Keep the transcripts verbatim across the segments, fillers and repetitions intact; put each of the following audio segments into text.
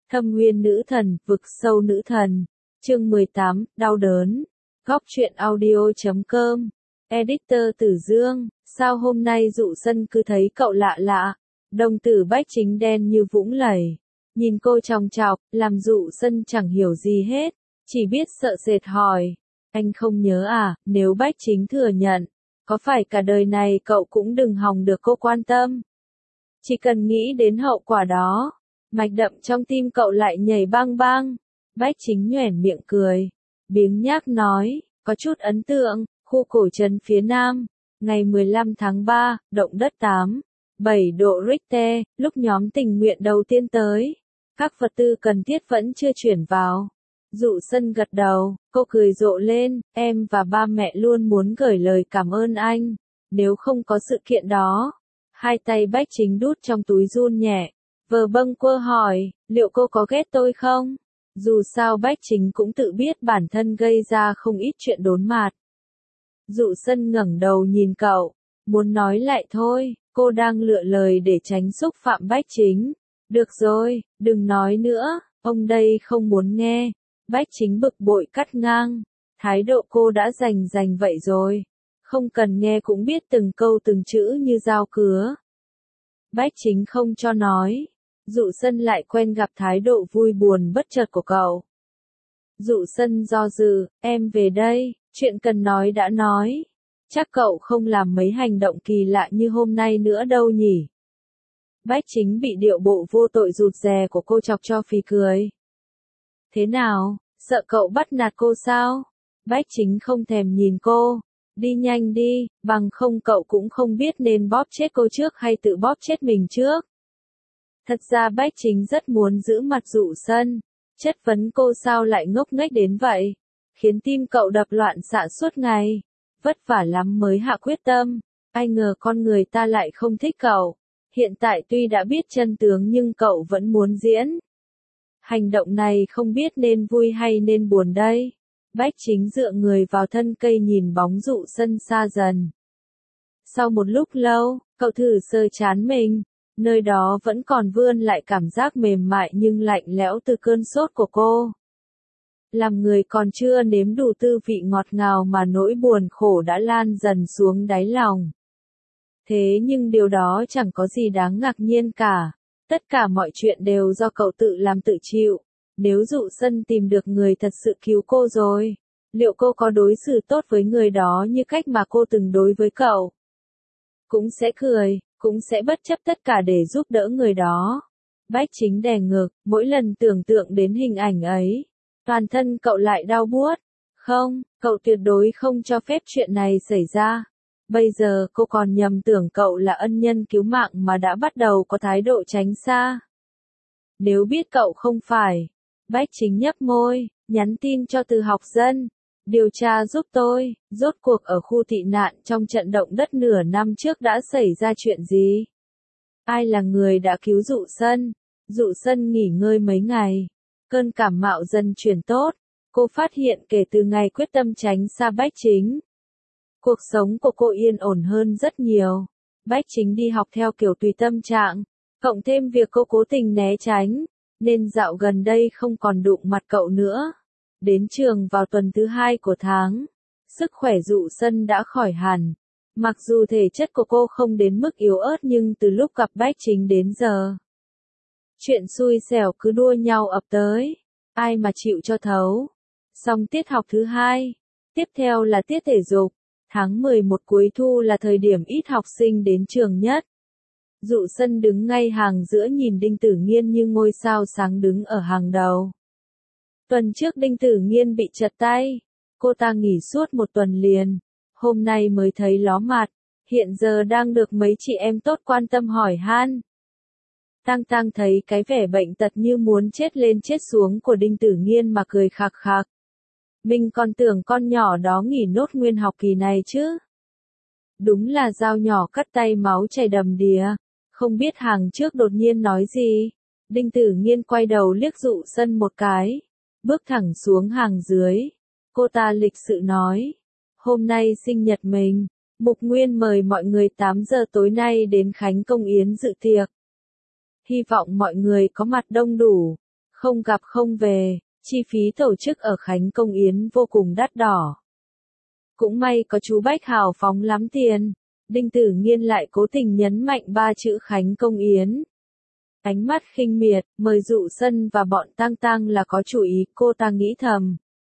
Thâm Nguyên Nữ Thần, Vực Sâu Nữ Thần. Chương mười tám, đau đớn. Góc truyện audio chấm com. Editor Tử Dương, sao hôm nay Dụ Sân cứ thấy cậu lạ lạ? Đồng tử Bách Chính đen như vũng lầy. Nhìn cô chòng chọc, làm Dụ Sân chẳng hiểu gì hết, chỉ biết sợ sệt hỏi. Anh không nhớ à? Nếu Bách Chính thừa nhận, có phải cả đời này cậu cũng đừng hòng được cô quan tâm? Chỉ cần nghĩ đến hậu quả đó, mạch đập trong tim cậu lại nhảy bang bang. Bách Chính nhoẻn miệng cười, biếng nhác nói, có chút ấn tượng, khu cổ trấn phía Nam, ngày mười lăm tháng ba, động đất tám, bảy độ Richter, lúc nhóm tình nguyện đầu tiên tới. Các vật tư cần thiết vẫn chưa chuyển vào. Dụ Sân gật đầu, cô cười rộ lên, em và ba mẹ luôn muốn gửi lời cảm ơn anh, nếu không có sự kiện đó. Hai tay Bách Chính đút trong túi run nhẹ, vờ bâng quơ hỏi, liệu cô có ghét tôi không? Dù sao Bách Chính cũng tự biết bản thân gây ra không ít chuyện đốn mạt. Dụ Sân ngẩng đầu nhìn cậu, muốn nói lại thôi, cô đang lựa lời để tránh xúc phạm Bách Chính. Được rồi, đừng nói nữa, ông đây không muốn nghe. Bách Chính bực bội cắt ngang, thái độ cô đã rành rành vậy rồi, không cần nghe cũng biết từng câu từng chữ như dao cứa. Bách Chính không cho nói. Dụ Sân lại quen gặp thái độ vui buồn bất chợt của cậu. Dụ Sân do dự, em về đây, chuyện cần nói đã nói. Chắc cậu không làm mấy hành động kỳ lạ như hôm nay nữa đâu nhỉ? Bách Chính bị điệu bộ vô tội rụt rè của cô chọc cho phì cười. Thế nào, sợ cậu bắt nạt cô sao? Bách Chính không thèm nhìn cô. Đi nhanh đi, bằng không cậu cũng không biết nên bóp chết cô trước hay tự bóp chết mình trước. Thật ra Bách Chính rất muốn giữ mặt Dụ Sân, chất vấn cô sao lại ngốc nghếch đến vậy, khiến tim cậu đập loạn xạ suốt ngày, vất vả lắm mới hạ quyết tâm, ai ngờ con người ta lại không thích cậu, hiện tại tuy đã biết chân tướng nhưng cậu vẫn muốn diễn. Hành động này không biết nên vui hay nên buồn đây. Bách Chính dựa người vào thân cây nhìn bóng Dụ Sân xa dần. Sau một lúc lâu, cậu thử sờ trán mình. Nơi đó vẫn còn vươn lại cảm giác mềm mại nhưng lạnh lẽo từ cơn sốt của cô. Làm người còn chưa nếm đủ tư vị ngọt ngào mà nỗi buồn khổ đã lan dần xuống đáy lòng. Thế nhưng điều đó chẳng có gì đáng ngạc nhiên cả. Tất cả mọi chuyện đều do cậu tự làm tự chịu. Nếu Dụ Sân tìm được người thật sự cứu cô rồi, liệu cô có đối xử tốt với người đó như cách mà cô từng đối với cậu? Cũng sẽ cười. Cũng sẽ bất chấp tất cả để giúp đỡ người đó. Bách Chính đè ngực, mỗi lần tưởng tượng đến hình ảnh ấy, toàn thân cậu lại đau buốt. Không, cậu tuyệt đối không cho phép chuyện này xảy ra. Bây giờ cô còn nhầm tưởng cậu là ân nhân cứu mạng mà đã bắt đầu có thái độ tránh xa. Nếu biết cậu không phải, Bách Chính nhấp môi, nhắn tin cho Từ Học Dân. Điều tra giúp tôi, rốt cuộc ở khu tị nạn trong trận động đất nửa năm trước đã xảy ra chuyện gì? Ai là người đã cứu Dụ Sân? Dụ Sân nghỉ ngơi mấy ngày. Cơn cảm mạo dần chuyển tốt. Cô phát hiện kể từ ngày quyết tâm tránh xa Bách Chính, cuộc sống của cô yên ổn hơn rất nhiều. Bách Chính đi học theo kiểu tùy tâm trạng, cộng thêm việc cô cố tình né tránh, nên dạo gần đây không còn đụng mặt cậu nữa. Đến trường vào tuần thứ hai của tháng, sức khỏe Dụ Sân đã khỏi hẳn. Mặc dù thể chất của cô không đến mức yếu ớt nhưng từ lúc gặp Bách Chính đến giờ, chuyện xui xẻo cứ đua nhau ập tới, ai mà chịu cho thấu. Xong tiết học thứ hai, tiếp theo là tiết thể dục. Tháng mười một cuối thu là thời điểm ít học sinh đến trường nhất. Dụ Sân đứng ngay hàng giữa nhìn Đinh Tử Nghiên như ngôi sao sáng đứng ở hàng đầu. Tuần trước Đinh Tử Nghiên bị trật tay, cô ta nghỉ suốt một tuần liền, hôm nay mới thấy ló mặt, hiện giờ đang được mấy chị em tốt quan tâm hỏi han. Tang Tang thấy cái vẻ bệnh tật như muốn chết lên chết xuống của Đinh Tử Nghiên mà cười khạc khạc. Mình còn tưởng con nhỏ đó nghỉ nốt nguyên học kỳ này chứ. Đúng là dao nhỏ cắt tay máu chảy đầm đìa, không biết hàng trước đột nhiên nói gì. Đinh Tử Nghiên quay đầu liếc Dụ Sân một cái. Bước thẳng xuống hàng dưới. Cô ta lịch sự nói. Hôm nay sinh nhật mình. Mục Nguyên mời mọi người tám giờ tối nay đến Khánh Công Yến dự tiệc. Hy vọng mọi người có mặt đông đủ. không gặp không về, chi phí tổ chức ở Khánh Công Yến vô cùng đắt đỏ. Cũng may có chú Bách hào phóng lắm tiền, Đinh Tử Nghiên lại cố tình nhấn mạnh ba chữ Khánh Công Yến. Ánh mắt khinh miệt, mời Dụ Sân và bọn tang tang là có chủ ý, cô ta nghĩ thầm.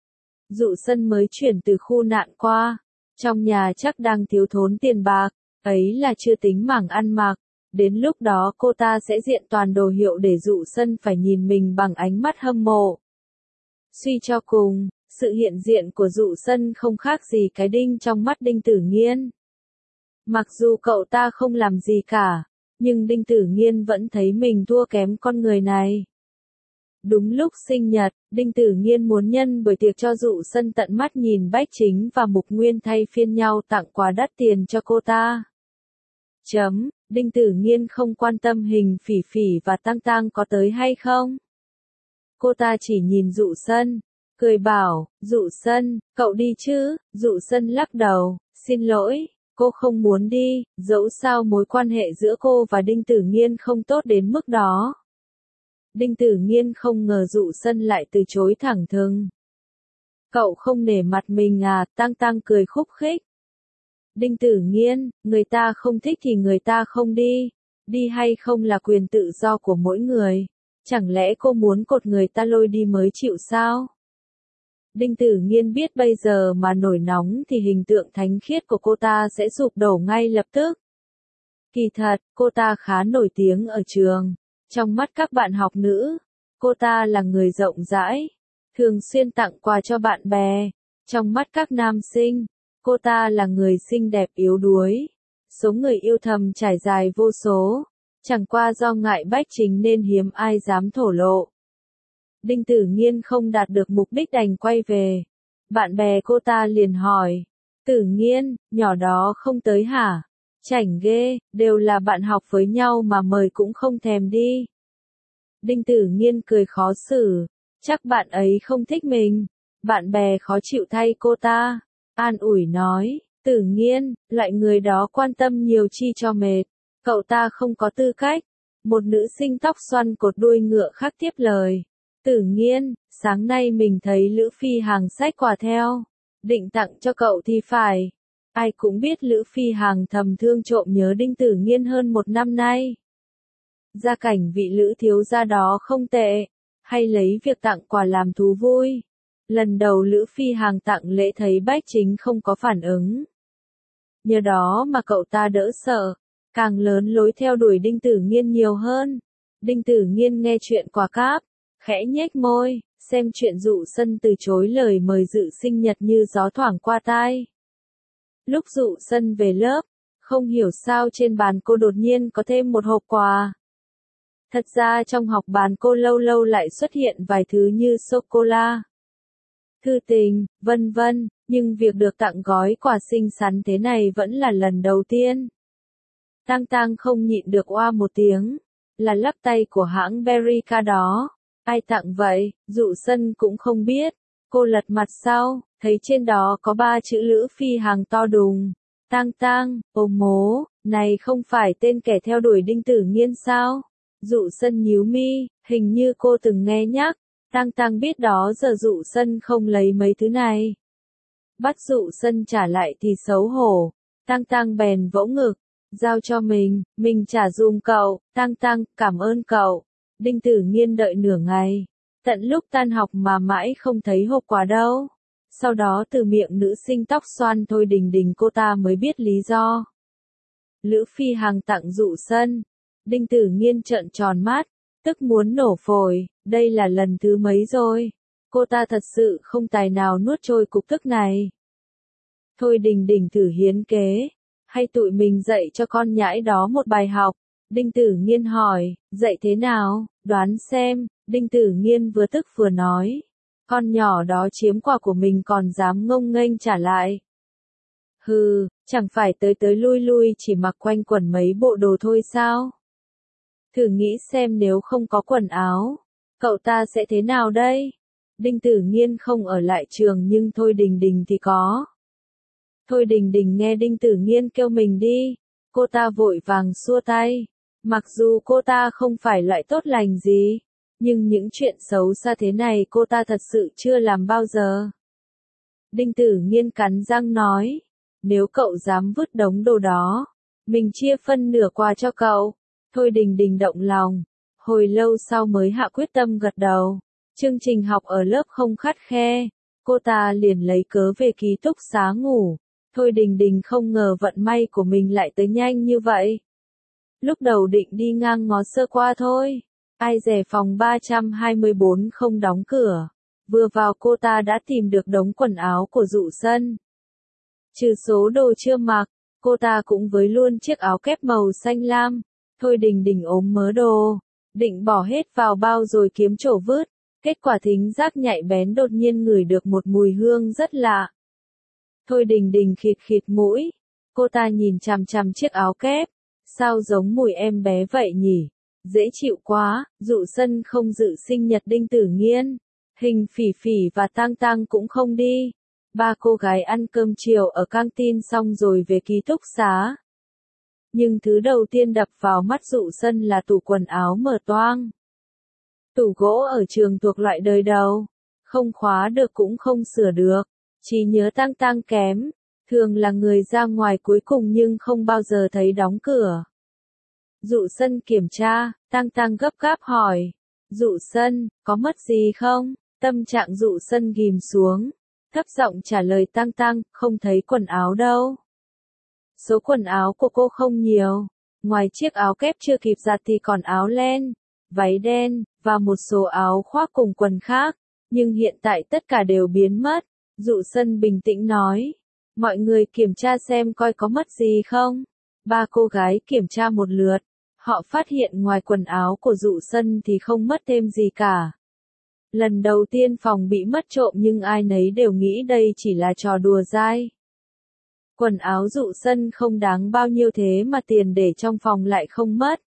Dụ Sân mới chuyển từ khu nạn qua, trong nhà chắc đang thiếu thốn tiền bạc, ấy là chưa tính mảng ăn mặc, đến lúc đó cô ta sẽ diện toàn đồ hiệu để Dụ Sân phải nhìn mình bằng ánh mắt hâm mộ. Suy cho cùng, sự hiện diện của Dụ Sân không khác gì cái đinh trong mắt Đinh Tử Nghiên. Mặc dù cậu ta không làm gì cả, nhưng Đinh Tử Nghiên vẫn thấy mình thua kém con người này. Đúng lúc sinh nhật, Đinh Tử Nghiên muốn nhân buổi tiệc cho Dụ Sân tận mắt nhìn Bách Chính và Mục Nguyên thay phiên nhau tặng quà đắt tiền cho cô ta. Chấm, Đinh Tử Nghiên không quan tâm Hình Phỉ Phỉ và Tang Tang có tới hay không. Cô ta chỉ nhìn Dụ Sân, cười bảo, Dụ Sân, cậu đi chứ, Dụ Sân lắc đầu, xin lỗi, cô không muốn đi, dẫu sao mối quan hệ giữa cô và Đinh Tử Nghiên không tốt đến mức đó. Đinh Tử Nghiên không ngờ Dụ Sân lại từ chối thẳng thừng. Cậu không nể mặt mình à, Tang Tang cười khúc khích. Đinh Tử Nghiên, người ta không thích thì người ta không đi, đi hay không là quyền tự do của mỗi người, chẳng lẽ cô muốn cột người ta lôi đi mới chịu sao? Đinh Tử Nghiên biết bây giờ mà nổi nóng thì hình tượng thánh khiết của cô ta sẽ sụp đổ ngay lập tức. Kỳ thật, cô ta khá nổi tiếng ở trường. Trong mắt các bạn học nữ, cô ta là người rộng rãi, thường xuyên tặng quà cho bạn bè. Trong mắt các nam sinh, cô ta là người xinh đẹp yếu đuối. Số người yêu thầm trải dài vô số, chẳng qua do ngại Bách Chính nên hiếm ai dám thổ lộ. Đinh Tử Nghiên không đạt được mục đích đành quay về. Bạn bè cô ta liền hỏi, Tử Nghiên, nhỏ đó không tới hả? Chảnh ghê, đều là bạn học với nhau mà mời cũng không thèm đi. Đinh Tử Nghiên cười khó xử, chắc bạn ấy không thích mình. Bạn bè khó chịu thay cô ta, an ủi nói, Tử Nghiên, loại người đó quan tâm nhiều chi cho mệt, cậu ta không có tư cách. Một nữ sinh tóc xoăn cột đuôi ngựa khác tiếp lời, Tử Nghiên, sáng nay mình thấy Lữ Phi Hằng xách quà theo, định tặng cho cậu thì phải. Ai cũng biết Lữ Phi Hằng thầm thương trộm nhớ Đinh Tử Nghiên hơn một năm nay. Gia cảnh vị Lữ thiếu gia đó không tệ, hay lấy việc tặng quà làm thú vui. Lần đầu Lữ Phi Hằng tặng lễ thấy Bách Chính không có phản ứng. Nhờ đó mà cậu ta đỡ sợ, càng lớn lối theo đuổi Đinh Tử Nghiên nhiều hơn. Đinh Tử Nghiên nghe chuyện quả cáp, khẽ nhếch môi, xem chuyện Dụ Sân từ chối lời mời dự sinh nhật như gió thoảng qua tai. Lúc Dụ Sân về lớp, không hiểu sao trên bàn cô đột nhiên có thêm một hộp quà. Thật ra trong học bàn cô lâu lâu lại xuất hiện vài thứ như sô-cô-la, thư tình, vân vân, nhưng việc được tặng gói quà xinh xắn thế này vẫn là lần đầu tiên. Tang Tang không nhịn được oa một tiếng, là lắc tay của hãng Berica đó. Ai tặng vậy, Dụ Sân cũng không biết. Cô lật mặt sau, thấy trên đó có ba chữ Lữ Phi Hằng to đùng. Tang Tang, ô mố, này không phải tên kẻ theo đuổi Đinh Tử Nghiên sao? Dụ Sân nhíu mi, hình như cô từng nghe nhắc. Tang Tang biết đó giờ Dụ Sân không lấy mấy thứ này. Bắt Dụ Sân trả lại thì xấu hổ. Tang Tang bèn vỗ ngực, giao cho mình, mình trả dùm cậu. Tang Tang, cảm ơn cậu. Đinh Tử Nghiên đợi nửa ngày, tận lúc tan học mà mãi không thấy hộp quà đâu. Sau đó từ miệng nữ sinh tóc xoăn Thôi Đình Đình cô ta mới biết lý do. Lữ Phi Hằng tặng Dụ Sân. Đinh Tử Nghiên trợn tròn mắt, tức muốn nổ phổi, đây là lần thứ mấy rồi. Cô ta thật sự không tài nào nuốt trôi cục tức này. Thôi Đình Đình thử hiến kế, hay tụi mình dạy cho con nhãi đó một bài học. Đinh Tử Nghiên hỏi, dạy thế nào, đoán xem. Đinh Tử Nghiên vừa tức vừa nói, con nhỏ đó chiếm quà của mình còn dám ngông nghênh trả lại. Hừ, chẳng phải tới tới lui lui chỉ mặc quanh quần mấy bộ đồ thôi sao? Thử nghĩ xem nếu không có quần áo, cậu ta sẽ thế nào đây? Đinh Tử Nghiên không ở lại trường nhưng Thôi Đình Đình thì có. Thôi Đình Đình nghe Đinh Tử Nghiên kêu mình đi, cô ta vội vàng xua tay. Mặc dù cô ta không phải loại tốt lành gì, Nhưng những chuyện xấu xa thế này cô ta thật sự chưa làm bao giờ. Đinh Tử Nghiên cắn răng nói, nếu cậu dám vứt đống đồ đó, mình chia phân nửa qua cho cậu. Thôi Đình Đình động lòng, hồi lâu sau mới hạ quyết tâm gật đầu. Chương trình học ở lớp không khắt khe, cô ta liền lấy cớ về ký túc xá ngủ. Thôi Đình Đình không ngờ vận may của mình lại tới nhanh như vậy. Lúc đầu định đi ngang ngó sơ qua thôi, ai dè phòng ba trăm hai mươi bốn không đóng cửa. Vừa vào cô ta đã tìm được đống quần áo của Dụ Sân. Trừ số đồ chưa mặc, cô ta cũng với luôn chiếc áo kép màu xanh lam. Thôi Đình Đình ốm mớ đồ, định bỏ hết vào bao rồi kiếm chỗ vứt. Kết quả thính giác nhạy bén đột nhiên ngửi được một mùi hương rất lạ. Thôi Đình Đình khịt khịt mũi, cô ta nhìn chằm chằm chiếc áo kép. Sao giống mùi em bé vậy nhỉ? Dễ chịu quá. Dụ Sân không dự sinh nhật Đinh Tử Nghiên. Hình Phỉ Phỉ và Tang Tang cũng không đi. Ba cô gái ăn cơm chiều ở căng tin xong rồi về ký túc xá. Nhưng thứ đầu tiên đập vào mắt Dụ Sân là tủ quần áo mở toang. Tủ gỗ ở trường thuộc loại đời đầu, không khóa được cũng không sửa được, trí nhớ Tang Tang kém, thường là người ra ngoài cuối cùng nhưng không bao giờ thấy đóng cửa. Dụ Sân kiểm tra, Tang Tang gấp gáp hỏi, Dụ Sân, có mất gì không? Tâm trạng Dụ Sân ghim xuống, thấp giọng trả lời Tang Tang, không thấy quần áo đâu. Số quần áo của cô không nhiều, ngoài chiếc áo kép chưa kịp giặt thì còn áo len, váy đen, và một số áo khoác cùng quần khác, nhưng hiện tại tất cả đều biến mất. Dụ Sân bình tĩnh nói, mọi người kiểm tra xem coi có mất gì không. Ba cô gái kiểm tra một lượt, họ phát hiện ngoài quần áo của Dụ Sân thì không mất thêm gì cả. Lần đầu tiên phòng bị mất trộm nhưng ai nấy đều nghĩ đây chỉ là trò đùa dai. Quần áo Dụ Sân không đáng bao nhiêu thế mà tiền để trong phòng lại không mất.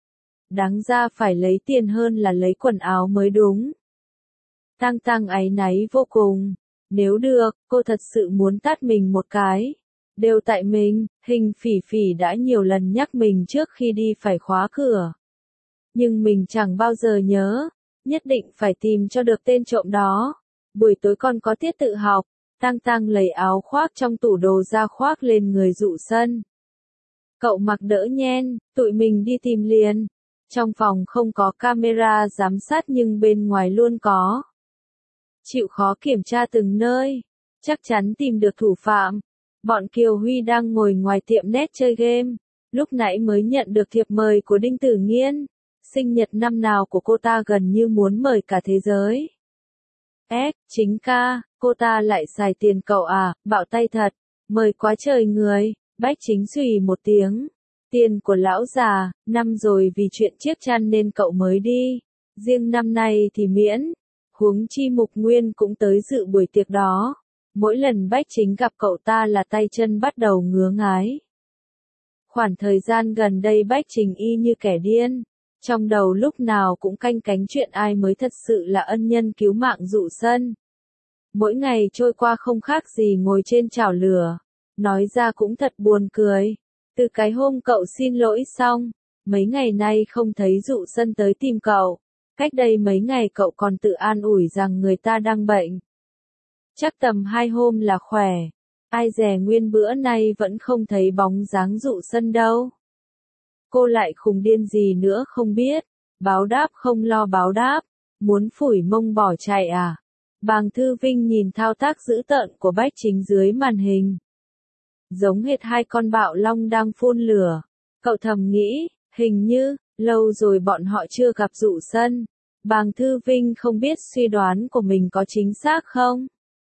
Đáng ra phải lấy tiền hơn là lấy quần áo mới đúng. Tang Tang áy náy vô cùng. Nếu được, cô thật sự muốn tát mình một cái. Đều tại mình, Hình Phỉ Phỉ đã nhiều lần nhắc mình trước khi đi phải khóa cửa. Nhưng mình chẳng bao giờ nhớ, nhất định phải tìm cho được tên trộm đó. Buổi tối còn có tiết tự học, Tang Tang lấy áo khoác trong tủ đồ ra khoác lên người Dụ Sân. Cậu mặc đỡ nhen, tụi mình đi tìm liền. Trong phòng không có camera giám sát nhưng bên ngoài luôn có. Chịu khó kiểm tra từng nơi, chắc chắn tìm được thủ phạm. Bọn Kiều Huy đang ngồi ngoài tiệm net chơi game, lúc nãy mới nhận được thiệp mời của Đinh Tử Nghiên. Sinh nhật năm nào của cô ta gần như muốn mời cả thế giới. Ếch, chính ca, cô ta lại xài tiền cậu à, bạo tay thật, mời quá trời người. Bách Chính xùy một tiếng. Tiền của lão già, năm rồi vì chuyện chiếc chăn nên cậu mới đi. Riêng năm nay thì miễn. Huống chi Mục Nguyên cũng tới dự buổi tiệc đó. Mỗi lần Bách Chính gặp cậu ta là tay chân bắt đầu ngứa ngái. Khoảng thời gian gần đây Bách Chính y như kẻ điên. Trong đầu lúc nào cũng canh cánh chuyện ai mới thật sự là ân nhân cứu mạng Dụ Sân. Mỗi ngày trôi qua không khác gì ngồi trên chảo lửa. Nói ra cũng thật buồn cười. Từ cái hôm cậu xin lỗi xong, mấy ngày nay không thấy Dụ Sân tới tìm cậu. Cách đây mấy ngày cậu còn tự an ủi rằng người ta đang bệnh. Chắc tầm hai hôm là khỏe. Ai dè nguyên bữa nay vẫn không thấy bóng dáng Dụ Sân đâu. Cô lại khùng điên gì nữa không biết. Báo đáp không lo báo đáp. Muốn phủi mông bỏ chạy à? Bàng Thư Vinh nhìn thao tác dữ tợn của Bách Chính dưới màn hình. Giống hệt hai con bạo long đang phun lửa. Cậu thầm nghĩ, hình như, lâu rồi bọn họ chưa gặp Dụ Sân. Bàng Thư Vinh không biết suy đoán của mình có chính xác không?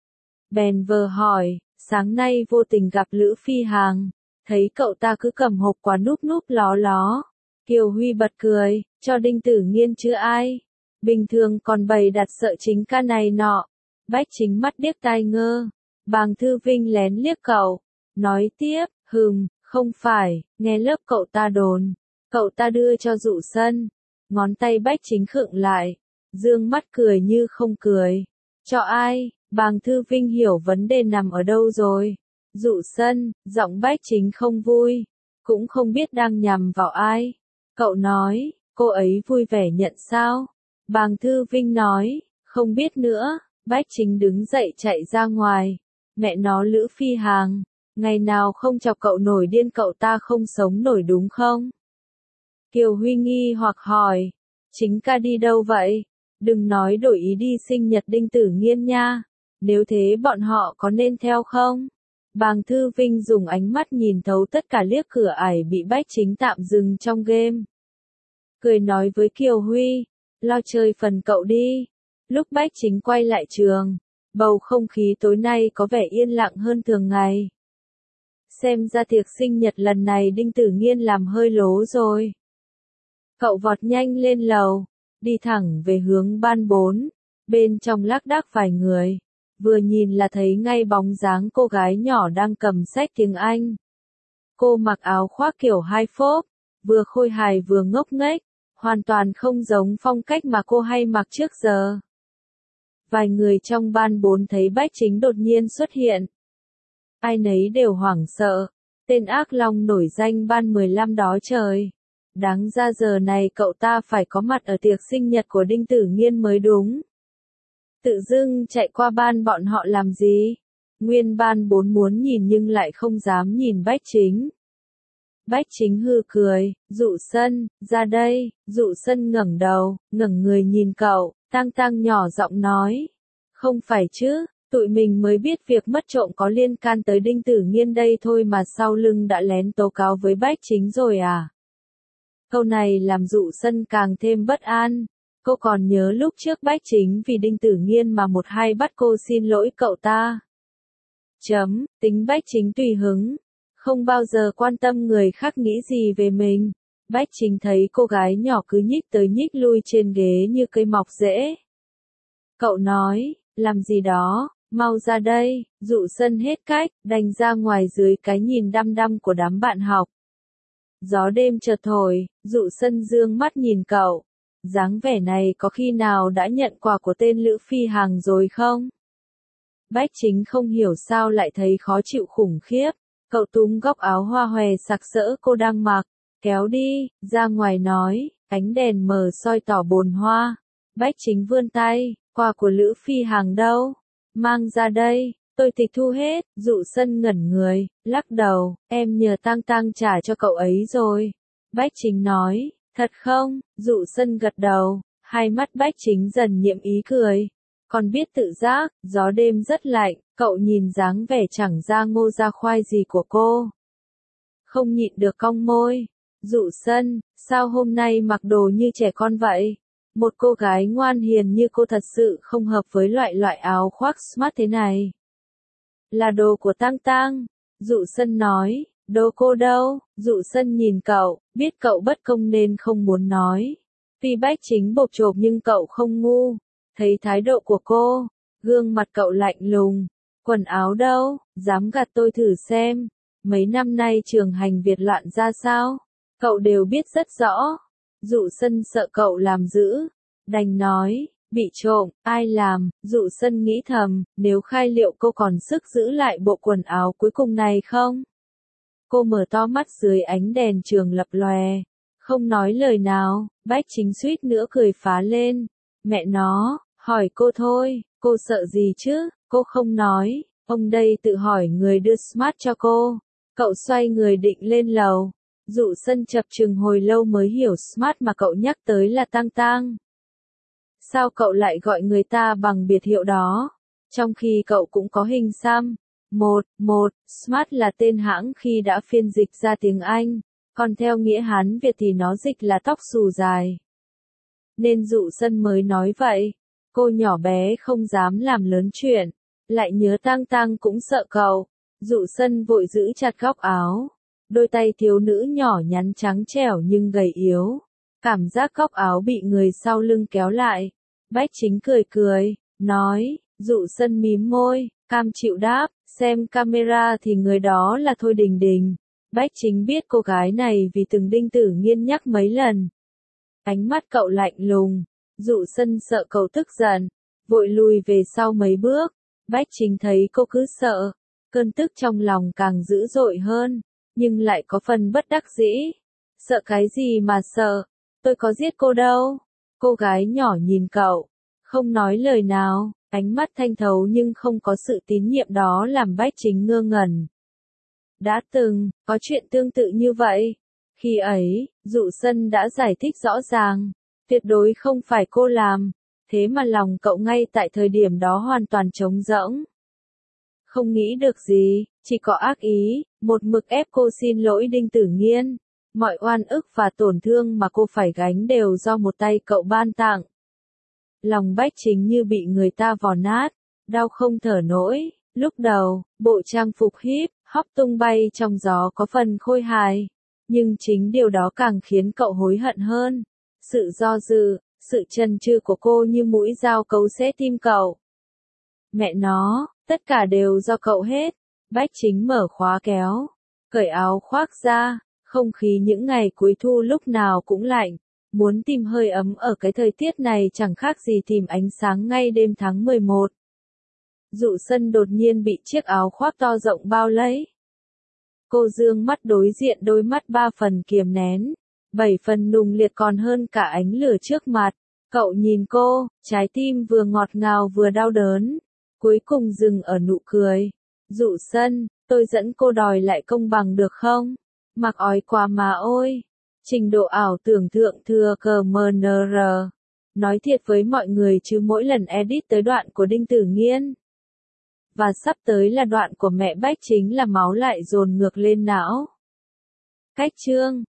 Bèn vờ hỏi, sáng nay vô tình gặp Lữ Phi Hằng. Thấy cậu ta cứ cầm hộp quà núp núp ló ló. Kiều Huy bật cười, cho Đinh Tử Nghiên chứ ai. Bình thường còn bày đặt sợ chính ca này nọ. Bách Chính mắt điếc tai ngơ. Bàng Thư Vinh lén liếc cậu. Nói tiếp, hừm, không phải, nghe lớp cậu ta đồn. Cậu ta đưa cho Dụ Sân. Ngón tay Bách Chính khựng lại. Dương mắt cười như không cười. Cho ai? Bàng Thư Vinh hiểu vấn đề nằm ở đâu rồi. Dụ Sân, giọng Bách Chính không vui. Cũng không biết đang nhằm vào ai. Cậu nói, cô ấy vui vẻ nhận sao? Bàng Thư Vinh nói, không biết nữa, Bách Chính đứng dậy chạy ra ngoài. Mẹ nó Lữ Phi Hằng, ngày nào không chọc cậu nổi điên cậu ta không sống nổi đúng không? Kiều Huy nghi hoặc hỏi, Chính ca đi đâu vậy? Đừng nói đổi ý đi sinh nhật Đinh Tử Nghiên nha, nếu thế bọn họ có nên theo không? Bàng Thư Vinh dùng ánh mắt nhìn thấu tất cả liếc cửa ải bị Bách Chính tạm dừng trong game. Cười nói với Kiều Huy, lo chơi phần cậu đi. Lúc Bách Chính quay lại trường, bầu không khí tối nay có vẻ yên lặng hơn thường ngày. Xem ra tiệc sinh nhật lần này Đinh Tử Nghiên làm hơi lố rồi. Cậu vọt nhanh lên lầu, đi thẳng về hướng ban bốn, bên trong lác đác vài người. Vừa nhìn là thấy ngay bóng dáng cô gái nhỏ đang cầm sách tiếng Anh. Cô mặc áo khoác kiểu hai phốp, vừa khôi hài vừa ngốc nghếch, hoàn toàn không giống phong cách mà cô hay mặc trước giờ. Vài người trong ban bốn thấy Bách Chính đột nhiên xuất hiện. Ai nấy đều hoảng sợ, tên ác long nổi danh ban mười lăm đó trời. Đáng ra giờ này cậu ta phải có mặt ở tiệc sinh nhật của Đinh Tử Nghiên mới đúng. Tự dưng chạy qua ban bọn họ làm gì? Nguyên ban bốn muốn nhìn nhưng lại không dám nhìn Bách Chính. Bách Chính hư cười, Dụ Sân, ra đây. Dụ Sân ngẩng đầu, ngẩng người nhìn cậu, tang tang nhỏ giọng nói. Không phải chứ, tụi mình mới biết việc mất trộm có liên can tới Đinh Tử Nghiên đây thôi mà sau lưng đã lén tố cáo với Bách Chính rồi à? Câu này làm Dụ Sân càng thêm bất an. Cô còn nhớ lúc trước Bách Chính vì Đinh Tử Nghiên mà một hai bắt cô xin lỗi cậu ta. Chấm, tính Bách Chính tùy hứng, không bao giờ quan tâm người khác nghĩ gì về mình. Bách Chính thấy cô gái nhỏ cứ nhích tới nhích lui trên ghế như cây mọc rễ. Cậu nói, làm gì đó, mau ra đây. Dụ Sân hết cách, đành ra ngoài dưới cái nhìn đăm đăm của đám bạn học. Gió đêm chợt thổi, Dụ Sân dương mắt nhìn cậu. Dáng vẻ này có khi nào đã nhận quà của tên Lữ Phi Hằng rồi không? Bách Chính không hiểu sao lại thấy khó chịu khủng khiếp. Cậu túm góc áo hoa hòe sặc sỡ cô đang mặc, kéo đi, ra ngoài nói, ánh đèn mờ soi tỏ bồn hoa. Bách Chính vươn tay, quà của Lữ Phi Hằng đâu? Mang ra đây, tôi tịch thu hết. Dụ Sân ngẩn người, lắc đầu, em nhờ Tang Tang trả cho cậu ấy rồi. Bách Chính nói, thật không? Dụ Sân gật đầu, hai mắt Bách Chính dần nhiễm ý cười. Còn biết tự giác, gió đêm rất lạnh, cậu nhìn dáng vẻ chẳng ra ngô ra khoai gì của cô. Không nhịn được cong môi. Dụ Sân, sao hôm nay mặc đồ như trẻ con vậy? Một cô gái ngoan hiền như cô thật sự không hợp với loại loại áo khoác smart thế này. Là đồ của Tang Tang. Dụ Sân nói, đồ cô đâu? Dụ Sân nhìn cậu, biết cậu bất công nên không muốn nói. Tuy Bách Chính bộp chộp nhưng cậu không ngu. Thấy thái độ của cô, gương mặt cậu lạnh lùng. Quần áo đâu, dám gạt tôi thử xem. Mấy năm nay trường hành Việt loạn ra sao? Cậu đều biết rất rõ. Dụ Sân sợ cậu làm dữ, đành nói, bị trộm, ai làm? Dụ Sân nghĩ thầm, nếu khai liệu cô còn sức giữ lại bộ quần áo cuối cùng này không? Cô mở to mắt dưới ánh đèn trường lập lòe, không nói lời nào. Bách Chính suýt nữa cười phá lên. Mẹ nó, hỏi cô thôi, cô sợ gì chứ? Cô không nói, ông đây tự hỏi người đưa smart cho cô. Cậu xoay người định lên lầu. Dụ Sân chập chừng hồi lâu mới hiểu smart mà cậu nhắc tới là Tang Tang. Sao cậu lại gọi người ta bằng biệt hiệu đó? Trong khi cậu cũng có hình xăm. Một, một, smart là tên hãng khi đã phiên dịch ra tiếng Anh, còn theo nghĩa Hán Việt thì nó dịch là tóc xù dài. Nên Dụ Sân mới nói vậy. Cô nhỏ bé không dám làm lớn chuyện, lại nhớ Tang Tang cũng sợ cậu. Dụ Sân vội giữ chặt góc áo. Đôi tay thiếu nữ nhỏ nhắn trắng trẻo nhưng gầy yếu. Cảm giác góc áo bị người sau lưng kéo lại. Bách Chính cười cười, nói, Dụ Sân mím môi, cam chịu đáp, xem camera thì người đó là Thôi Đình Đình. Bách Chính biết cô gái này vì từng Đinh Tử Nghiên nhắc mấy lần. Ánh mắt cậu lạnh lùng. Dụ Sân sợ cậu tức giận, vội lùi về sau mấy bước. Bách Chính thấy cô cứ sợ, cơn tức trong lòng càng dữ dội hơn, nhưng lại có phần bất đắc dĩ. Sợ cái gì mà sợ? Tôi có giết cô đâu. Cô gái nhỏ nhìn cậu, không nói lời nào, ánh mắt thanh thấu nhưng không có sự tín nhiệm đó làm Bách Chính ngơ ngẩn. Đã từng, có chuyện tương tự như vậy. Khi ấy, Dụ Sân đã giải thích rõ ràng, tuyệt đối không phải cô làm, thế mà lòng cậu ngay tại thời điểm đó hoàn toàn trống rỗng. Không nghĩ được gì, chỉ có ác ý, một mực ép cô xin lỗi Đinh Tử Nghiên. Mọi oan ức và tổn thương mà cô phải gánh đều do một tay cậu ban tặng. Lòng Bách Chính như bị người ta vò nát, đau không thở nổi. Lúc đầu, bộ trang phục hip, hop tung bay trong gió có phần khôi hài. Nhưng chính điều đó càng khiến cậu hối hận hơn. Sự do dự, sự chần chừ của cô như mũi dao cấu xé tim cậu. Mẹ nó, tất cả đều do cậu hết. Bách Chính mở khóa kéo, cởi áo khoác ra, không khí những ngày cuối thu lúc nào cũng lạnh. Muốn tìm hơi ấm ở cái thời tiết này chẳng khác gì tìm ánh sáng ngay đêm tháng mười một. Dụ Sân đột nhiên bị chiếc áo khoác to rộng bao lấy. Cô dương mắt đối diện đôi mắt ba phần kiềm nén, bảy phần nùng liệt còn hơn cả ánh lửa trước mặt. Cậu nhìn cô, trái tim vừa ngọt ngào vừa đau đớn, cuối cùng dừng ở nụ cười. Dụ Sân, tôi dẫn cô đòi lại công bằng được không? Mặc ói quá mà ôi. Trình độ ảo tưởng thượng thừa cờ mờ nờ rờ. Nói thiệt với mọi người chứ mỗi lần edit tới đoạn của Đinh Tử Nghiên. Và sắp tới là đoạn của mẹ Bách Chính là máu lại dồn ngược lên não. Cách chương